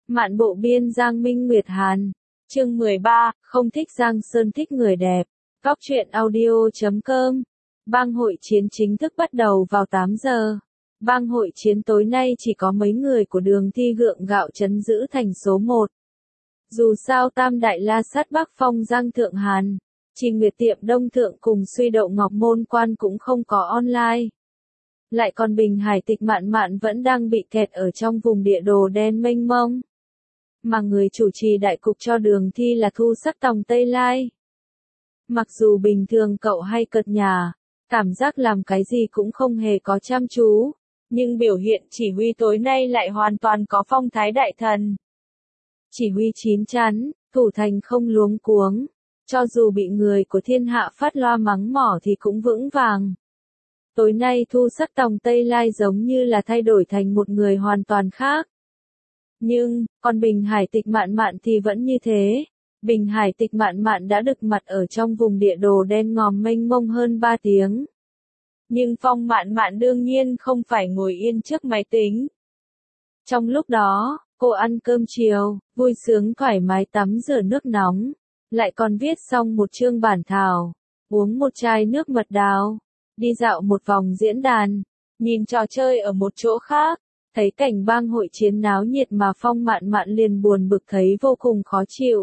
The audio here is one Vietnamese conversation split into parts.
Mạn bộ biên Giang Minh Nguyệt Hàn. Chương 13, không thích Giang Sơn thích người đẹp. Góc truyện audio.com. Bang hội chiến chính thức bắt đầu vào 8 giờ. Bang hội chiến tối nay chỉ có mấy người của Đường Thi gượng gạo trấn giữ thành số 1. Dù sao Tam Đại La Sát Bắc Phong Giang Thượng Hàn, Trình Nguyệt Tiệm Đông Thượng cùng Suy Đậu Ngọc Môn Quan cũng không có online. Lại còn Bình Hải Tịch Mạn Mạn vẫn đang bị kẹt ở trong vùng địa đồ đen mênh mông. Mà người chủ trì đại cục cho Đường Thi là Thu Sắc Tòng Tây Lai. Mặc dù bình thường cậu hay cợt nhả, cảm giác làm cái gì cũng không hề có chăm chú, nhưng biểu hiện chỉ huy tối nay lại hoàn toàn có phong thái đại thần. Chỉ huy chín chắn, thủ thành không luống cuống, cho dù bị người của thiên hạ phát loa mắng mỏ thì cũng vững vàng. Tối nay Thu Sắc Tòng Tây Lai giống như là thay đổi thành một người hoàn toàn khác. Nhưng, còn Bình Hải Tịch Mạn Mạn thì vẫn như thế. Bình Hải Tịch Mạn Mạn đã đực mặt ở trong vùng địa đồ đen ngòm mênh mông hơn 3 tiếng. Nhưng Phong Mạn Mạn đương nhiên không phải ngồi yên trước máy tính. Trong lúc đó, cô ăn cơm chiều, vui sướng thoải mái tắm rửa nước nóng, lại còn viết xong một chương bản thảo, uống một chai nước mật đào, đi dạo một vòng diễn đàn, nhìn trò chơi ở một chỗ khác, thấy cảnh bang hội chiến náo nhiệt mà Phong Mạn Mạn liền buồn bực thấy vô cùng khó chịu.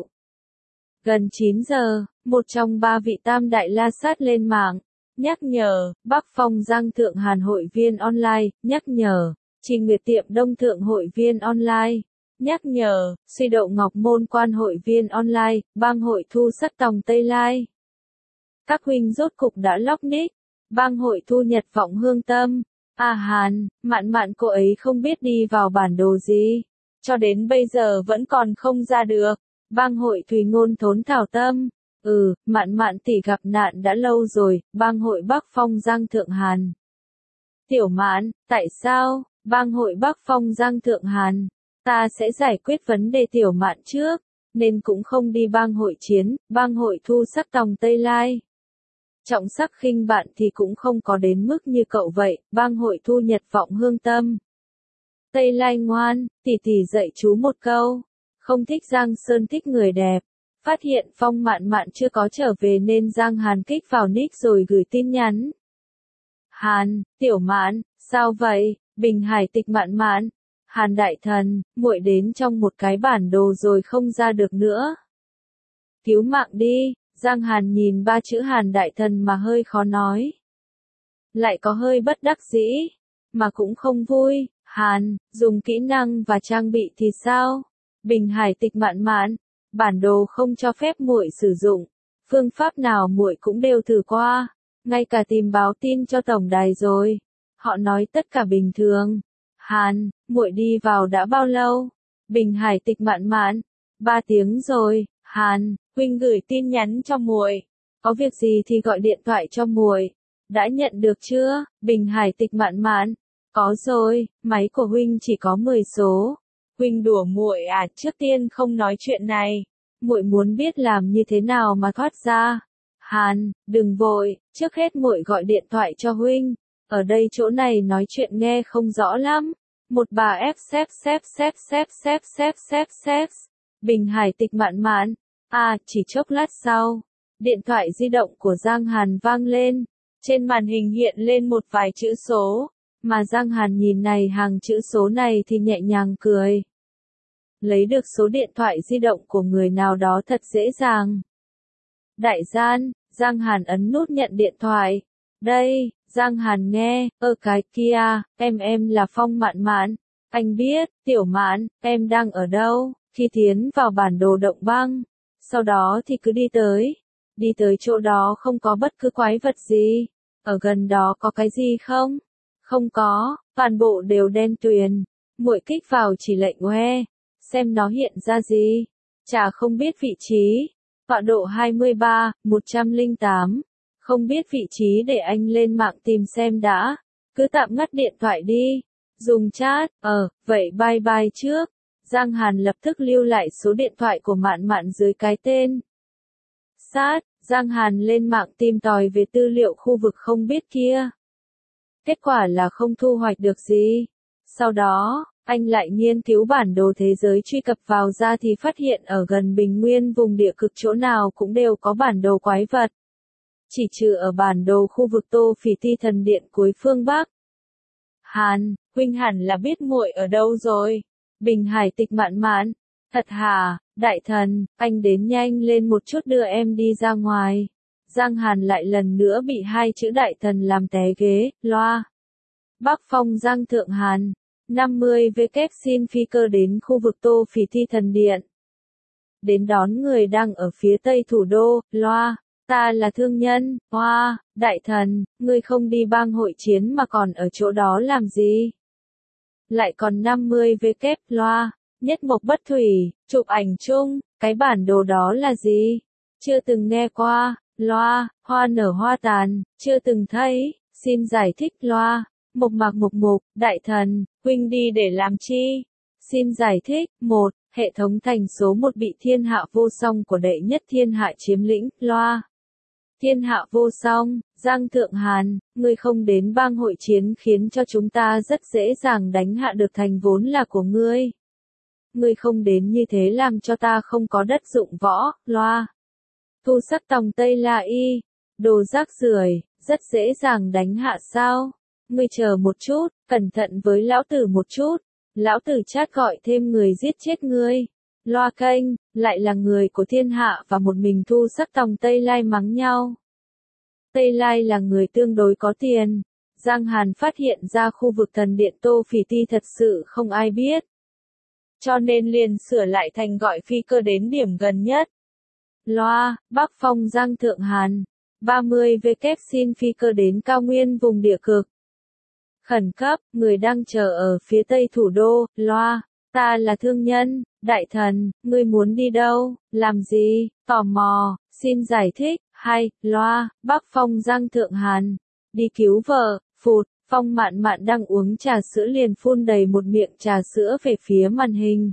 Gần 9 giờ, một trong 3 vị Tam Đại La Sát lên mạng, nhắc nhở, Bắc Phong Giang Thượng Hàn hội viên online, nhắc nhở, Trình Nguyệt Tiệm Đông Thượng hội viên online, nhắc nhở, Suy Đậu Ngọc Môn Quan hội viên online, bang hội Thu Sắc Tòng Tây Lai. Các huynh rốt cục đã log nick, bang hội Thu Nhật Vọng Hương Tâm. À Hàn, Mạn Mạn cô ấy không biết đi vào bản đồ gì, cho đến bây giờ vẫn còn không ra được. Bang hội Thùy Ngôn Thốn Thảo Tâm. Mạn Mạn tỷ gặp nạn đã lâu rồi, bang hội Bắc Phong Giang Thượng Hàn. Tiểu Mạn, tại sao? Bang hội Bắc Phong Giang Thượng Hàn. Ta sẽ giải quyết vấn đề Tiểu Mạn trước, nên cũng không đi bang hội chiến, bang hội Thu Sắc Tòng Tây Lai. Trọng Sắc khinh bạn thì cũng không có đến mức như cậu vậy, bang hội Thu Nhật Vọng Hương Tâm. Tây Lai ngoan, tỷ tỷ dạy chú một câu. Không thích Giang Sơn thích người đẹp. Phát hiện Phong Mạn Mạn chưa có trở về nên Giang Hàn kích vào nick rồi gửi tin nhắn. Hàn, Tiểu Mạn, sao vậy? Bình Hải Tịch Mạn Mạn. Hàn đại thần, muội đến trong một cái bản đồ rồi không ra được nữa. Cứu mạng đi. Giang Hàn nhìn 3 chữ Hàn đại thần mà hơi khó nói. Lại có hơi bất đắc dĩ, mà cũng không vui. Hàn, dùng kỹ năng và trang bị thì sao? Bình Hải Tịch Mạn Mạn, bản đồ không cho phép muội sử dụng, phương pháp nào muội cũng đều thử qua, ngay cả tìm báo tin cho tổng đài rồi. Họ nói tất cả bình thường. Hàn, muội đi vào đã bao lâu? Bình Hải Tịch Mạn Mạn, 3 tiếng rồi. Hàn, huynh gửi tin nhắn cho muội, có việc gì thì gọi điện thoại cho muội. Đã nhận được chưa? Bình Hải Tịch Mạn Mạn, có rồi, máy của huynh chỉ có 10 số. Huynh đùa muội à? Trước tiên không nói chuyện này, muội muốn biết làm như thế nào mà thoát ra. Hàn, đừng vội, trước hết muội gọi điện thoại cho huynh. Ở đây chỗ này nói chuyện nghe không rõ lắm. Một bà xếp. Bình Hải Tịch Mạn Mạn. Chỉ chốc lát sau, điện thoại di động của Giang Hàn vang lên. Trên màn hình hiện lên một vài chữ số, mà Giang Hàn nhìn này hàng chữ số này thì nhẹ nhàng cười. Lấy được số điện thoại di động của người nào đó thật dễ dàng. Đại gian, Giang Hàn ấn nút nhận điện thoại. Đây, Giang Hàn nghe, cái kia, em là Phong Mạn Mạn. Anh biết, Tiểu Mạn, em đang ở đâu? Khi tiến vào bản đồ động băng, sau đó thì cứ đi tới. Đi tới chỗ đó không có bất cứ quái vật gì. Ở gần đó có cái gì không? Không có, toàn bộ đều đen tuyền. Muội kích vào chỉ lệnh oe, xem nó hiện ra gì. Chả không biết vị trí. Tọa độ 23, 108. Không biết vị trí để anh lên mạng tìm xem đã. Cứ tạm ngắt điện thoại đi. Dùng chat, vậy bye bye trước. Giang Hàn lập tức lưu lại số điện thoại của Mạn Mạn dưới cái tên. Giang Hàn lên mạng tìm tòi về tư liệu khu vực không biết kia. Kết quả là không thu hoạch được gì. Sau đó, Anh lại nghiên cứu bản đồ thế giới truy cập vào ra thì phát hiện ở gần bình nguyên vùng địa cực chỗ nào cũng đều có bản đồ quái vật. Chỉ trừ ở bản đồ khu vực Tô Phì Ti thần điện cuối phương Bắc. Hàn, huynh hẳn là biết muội ở đâu rồi. Bình Hải Tịch mạn mạn. Thật hả, đại thần, anh đến nhanh lên một chút đưa em đi ra ngoài. Giang Hàn lại lần nữa bị hai chữ đại thần làm té ghế, loa. Bắc Phong Giang Thượng Hàn. 50 W xin phi cơ đến khu vực Tô Phì Ti thần điện. Đến đón người đang ở phía tây thủ đô, loa. Ta là thương nhân, hoa, đại thần, ngươi không đi bang hội chiến mà còn ở chỗ đó làm gì? Lại còn 50 W loa, nhất mộc bất thủy, chụp ảnh chung, cái bản đồ đó là gì? Chưa từng nghe qua, loa, hoa nở hoa tàn, chưa từng thấy, xin giải thích loa, mộc mạc mộc mục, đại thần, huynh đi để làm chi? Xin giải thích, 1, hệ thống thành số 1 bị thiên hạ vô song của đệ nhất thiên hạ chiếm lĩnh, loa. Thiên hạ vô song, Giang Thượng Hàn, ngươi không đến bang hội chiến khiến cho chúng ta rất dễ dàng đánh hạ được thành vốn là của ngươi. Ngươi không đến như thế làm cho ta không có đất dụng võ, loa. Thu sắc tòng Tây La Y, đồ rác rưởi, rất dễ dàng đánh hạ sao? Ngươi chờ một chút, cẩn thận với lão tử một chút, lão tử chát gọi thêm người giết chết ngươi. Loa kênh, lại là người của thiên hạ và một mình Thu sắc tòng Tây Lai mắng nhau. Tây Lai là người tương đối có tiền. Giang Hàn phát hiện ra khu vực thần điện Tô Phì Ti thật sự không ai biết. Cho nên liền sửa lại thành gọi phi cơ đến điểm gần nhất. Loa, Bắc Phong Giang Thượng Hàn. 30 W xin phi cơ đến cao nguyên vùng địa cực. Khẩn cấp, người đang chờ ở phía tây thủ đô, loa. Ta là thương nhân, đại thần, ngươi muốn đi đâu, làm gì, tò mò, xin giải thích, hay, loa, Bắc Phong Giang Thượng Hàn, đi cứu vợ, phụt, Phong mạn mạn đang uống trà sữa liền phun đầy một miệng trà sữa về phía màn hình.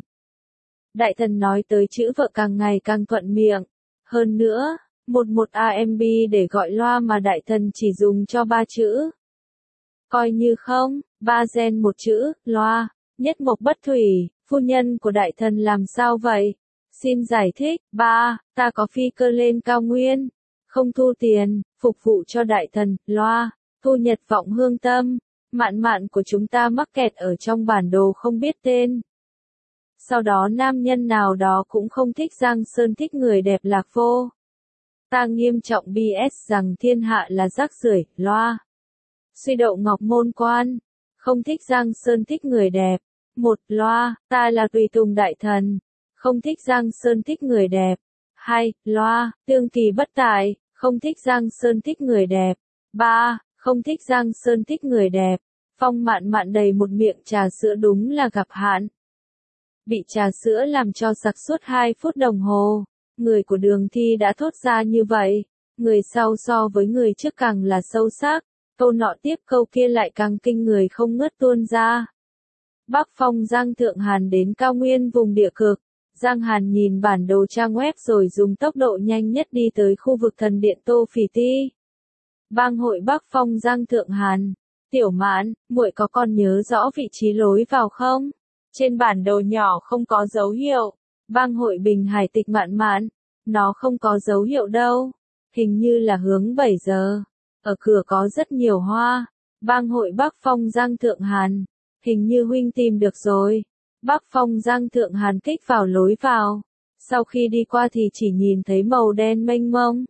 Đại thần nói tới chữ vợ càng ngày càng thuận miệng, hơn nữa, 11 AMB để gọi loa mà đại thần chỉ dùng cho 3 chữ. Coi như không, 3 gen một chữ, loa. Nhất mộc bất thủy, phu nhân của đại thần làm sao vậy? Xin giải thích, ba, ta có phi cơ lên cao nguyên, không thu tiền, phục vụ cho đại thần, loa, thu nhật vọng hương tâm, mạn mạn của chúng ta mắc kẹt ở trong bản đồ không biết tên. Sau đó nam nhân nào đó cũng không thích Giang Sơn thích người đẹp lạc vô. Ta nghiêm trọng BS rằng thiên hạ là rác rưởi, loa. Suy đậu ngọc môn quan. Không thích Giang Sơn thích người đẹp. 1. Loa, ta là tùy tùng đại thần. Không thích Giang Sơn thích người đẹp. 2. Loa, tương kỳ bất tại, không thích Giang Sơn thích người đẹp. 3. Không thích Giang Sơn thích người đẹp. Phong mạn mạn đầy một miệng trà sữa đúng là gặp hạn. Bị trà sữa làm cho sặc suốt 2 phút đồng hồ. Người của Đường Thi đã thốt ra như vậy. Người sau so với người trước càng là sâu sắc. Câu nọ tiếp câu kia lại càng kinh người không ngớt tuôn ra. Bắc Phong Giang Thượng Hàn đến cao nguyên vùng địa cực. Giang Hàn nhìn bản đồ trang web rồi dùng tốc độ nhanh nhất đi tới khu vực thần điện Tô Phì Ti. Bang hội Bắc Phong Giang Thượng Hàn. Tiểu Mạn, muội có còn nhớ rõ vị trí lối vào không? Trên bản đồ nhỏ không có dấu hiệu. Bang hội Bình Hải Tịch Mạn Mạn. Nó không có dấu hiệu đâu. Hình như là hướng 7 giờ. Ở cửa có rất nhiều hoa. Bang hội Bắc Phong Giang Thượng Hàn. Hình như huynh tìm được rồi. Bắc Phong Giang Thượng Hàn kích vào lối vào. Sau khi đi qua thì chỉ nhìn thấy màu đen mênh mông.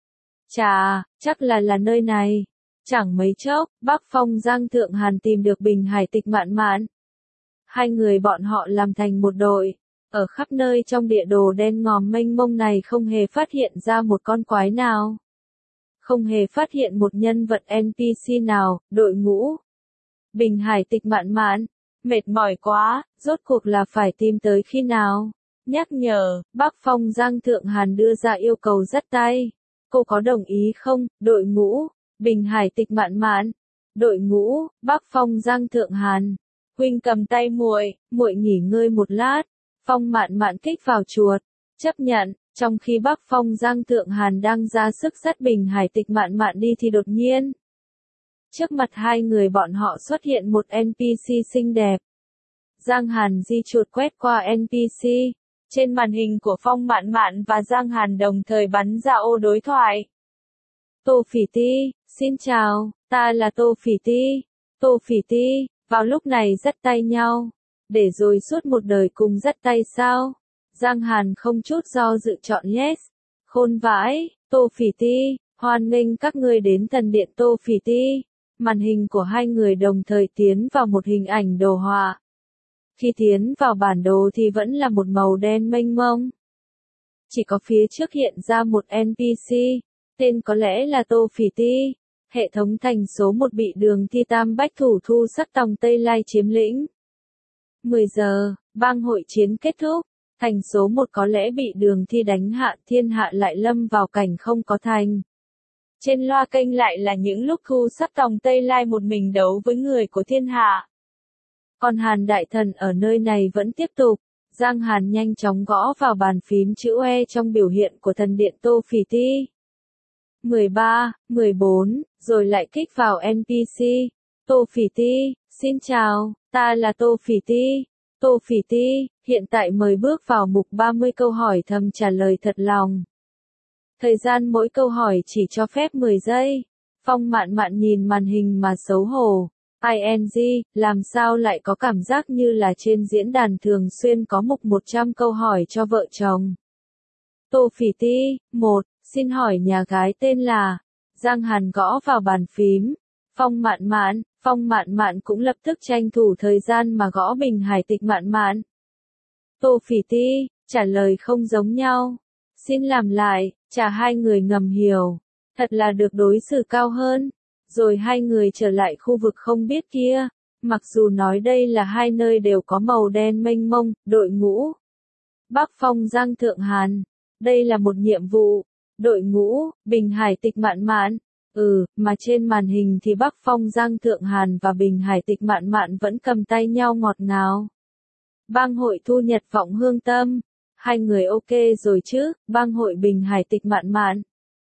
Chà, chắc là nơi này. Chẳng mấy chốc, Bắc Phong Giang Thượng Hàn tìm được Bình Hải Tịch Mạn Mạn. Hai người bọn họ làm thành một đội. Ở khắp nơi trong địa đồ đen ngòm mênh mông này không hề phát hiện ra một con quái nào. Không hề phát hiện một nhân vật NPC nào, đội ngũ. Bình Hải Tịch Mạn Mạn, mệt mỏi quá, rốt cuộc là phải tìm tới khi nào? Nhắc nhở, Bắc Phong Giang Thượng Hàn đưa ra yêu cầu dắt tay. Cô có đồng ý không, đội ngũ? Bình Hải Tịch Mạn Mạn, đội ngũ, Bắc Phong Giang Thượng Hàn. Huynh cầm tay muội, muội nghỉ ngơi một lát. Phong Mạn Mạn kích vào chuột, chấp nhận. Trong khi Bắc Phong Giang Thượng Hàn đang ra sức dắt Bình Hải Tịch Mạn Mạn đi thì đột nhiên, trước mặt hai người bọn họ xuất hiện một NPC xinh đẹp. Giang Hàn di chuột quét qua NPC. Trên màn hình của Phong Mạn Mạn và Giang Hàn đồng thời bắn ra ô đối thoại. Tô Phỉ Ti, xin chào, ta là Tô Phỉ Ti. Tô Phỉ Ti, vào lúc này dắt tay nhau. Để rồi suốt một đời cùng dắt tay sao? Giang Hàn không chút do dự chọn yes. Khôn vãi, Tô Phỉ Ti, hoan nghênh các ngươi đến thần điện Tô Phỉ Ti. Màn hình của hai người đồng thời tiến vào một hình ảnh đồ họa. Khi tiến vào bản đồ thì vẫn là một màu đen mênh mông. Chỉ có phía trước hiện ra một NPC, tên có lẽ là Tô Phỉ Ti. Hệ thống thành số 1 bị Đường Thi Tam Bách thủ thu sắc tòng Tây Lai chiếm lĩnh. 10 giờ, bang hội chiến kết thúc. Thành số 1 có lẽ bị Đường Thi đánh hạ, thiên hạ lại lâm vào cảnh không có thành. Trên loa kênh lại là những lúc thu sắc tòng Tây Lai một mình đấu với người của thiên hạ. Còn Hàn Đại Thần ở nơi này vẫn tiếp tục. Giang Hàn nhanh chóng gõ vào bàn phím chữ E trong biểu hiện của thần điện Tô Phỉ Ti. 13, 14, rồi lại kích vào NPC. Tô Phỉ Ti, xin chào, ta là Tô Phỉ Ti. Tô Phỉ Ti, hiện tại mời bước vào mục 30 câu hỏi thầm trả lời thật lòng. Thời gian mỗi câu hỏi chỉ cho phép 10 giây. Phong Mạn Mạn nhìn màn hình mà xấu hổ. ING, làm sao lại có cảm giác như là trên diễn đàn thường xuyên có mục 100 câu hỏi cho vợ chồng. Tô Phỉ Ti, 1, xin hỏi nhà gái tên là. Giang Hàn gõ vào bàn phím. Phong Mạn Mạn cũng lập tức tranh thủ thời gian mà gõ Bình Hải Tịch Mạn Mạn. Tô Phỉ Ti, trả lời không giống nhau. Xin làm lại, trả hai người ngầm hiểu. Thật là được đối xử cao hơn. Rồi hai người trở lại khu vực không biết kia. Mặc dù nói đây là hai nơi đều có màu đen mênh mông, đội ngũ. Bắc Phong Giang Thượng Hàn. Đây là một nhiệm vụ. Đội ngũ, Bình Hải Tịch Mạn Mạn. Mà trên màn hình thì Bắc Phong Giang Thượng Hàn và Bình Hải Tịch Mạn Mạn vẫn cầm tay nhau ngọt ngào. Bang hội Thu Nhật Vọng Hương Tâm. Hai người ok rồi chứ, bang hội Bình Hải Tịch Mạn Mạn.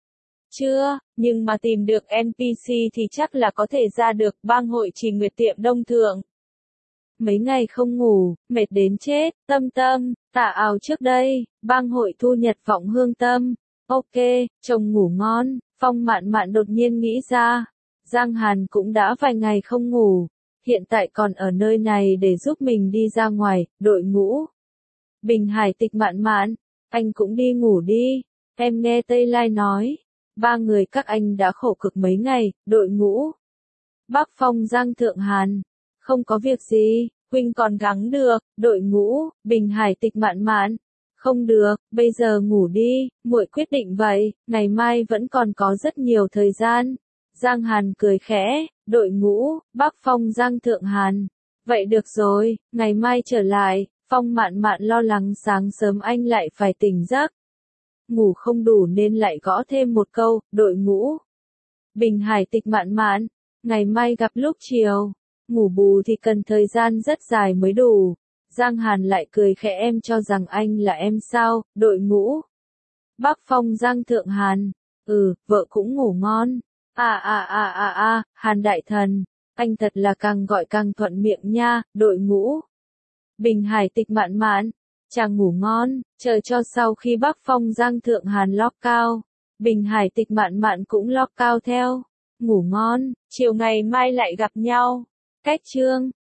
Chưa, nhưng mà tìm được NPC thì chắc là có thể ra được bang hội Trì Nguyệt Tiệm Đông Thượng. Mấy ngày không ngủ, mệt đến chết, Tâm, tả ảo trước đây, bang hội Thu Nhật Vọng Hương Tâm. Ok, chồng ngủ ngon, Phong Mạn Mạn đột nhiên nghĩ ra. Giang Hàn cũng đã vài ngày không ngủ, hiện tại còn ở nơi này để giúp mình đi ra ngoài, đội ngũ. Bình Hải Tịch Mạn Mạn, anh cũng đi ngủ đi, em nghe Tây Lai nói. Ba người các anh đã khổ cực mấy ngày, đội ngũ. Bắc Phong Giang Thượng Hàn. Không có việc gì, huynh còn gắng được, đội ngũ, Bình Hải Tịch Mạn Mạn. Không được, bây giờ ngủ đi, muội quyết định vậy, ngày mai vẫn còn có rất nhiều thời gian. Giang Hàn cười khẽ, đội ngũ, Bắc Phong Giang Thượng Hàn. Vậy được rồi, ngày mai trở lại, Phong Mạn Mạn lo lắng sáng sớm anh lại phải tỉnh giấc. Ngủ không đủ nên lại gõ thêm một câu, đội ngũ. Bình Hải Tịch Mạn Mạn, ngày mai gặp lúc chiều. Ngủ bù thì cần thời gian rất dài mới đủ. Giang Hàn lại cười khẽ, em cho rằng anh là em sao, đội ngũ. Bắc Phong Giang Thượng Hàn. Vợ cũng ngủ ngon. Hàn Đại Thần. Anh thật là càng gọi càng thuận miệng nha, đội ngũ. Bình Hải Tịch Mạn Mạn. Chàng ngủ ngon, chờ cho sau khi Bắc Phong Giang Thượng Hàn lock cao. Bình Hải Tịch Mạn Mạn cũng lock cao theo. Ngủ ngon, chiều ngày mai lại gặp nhau. Cách chương.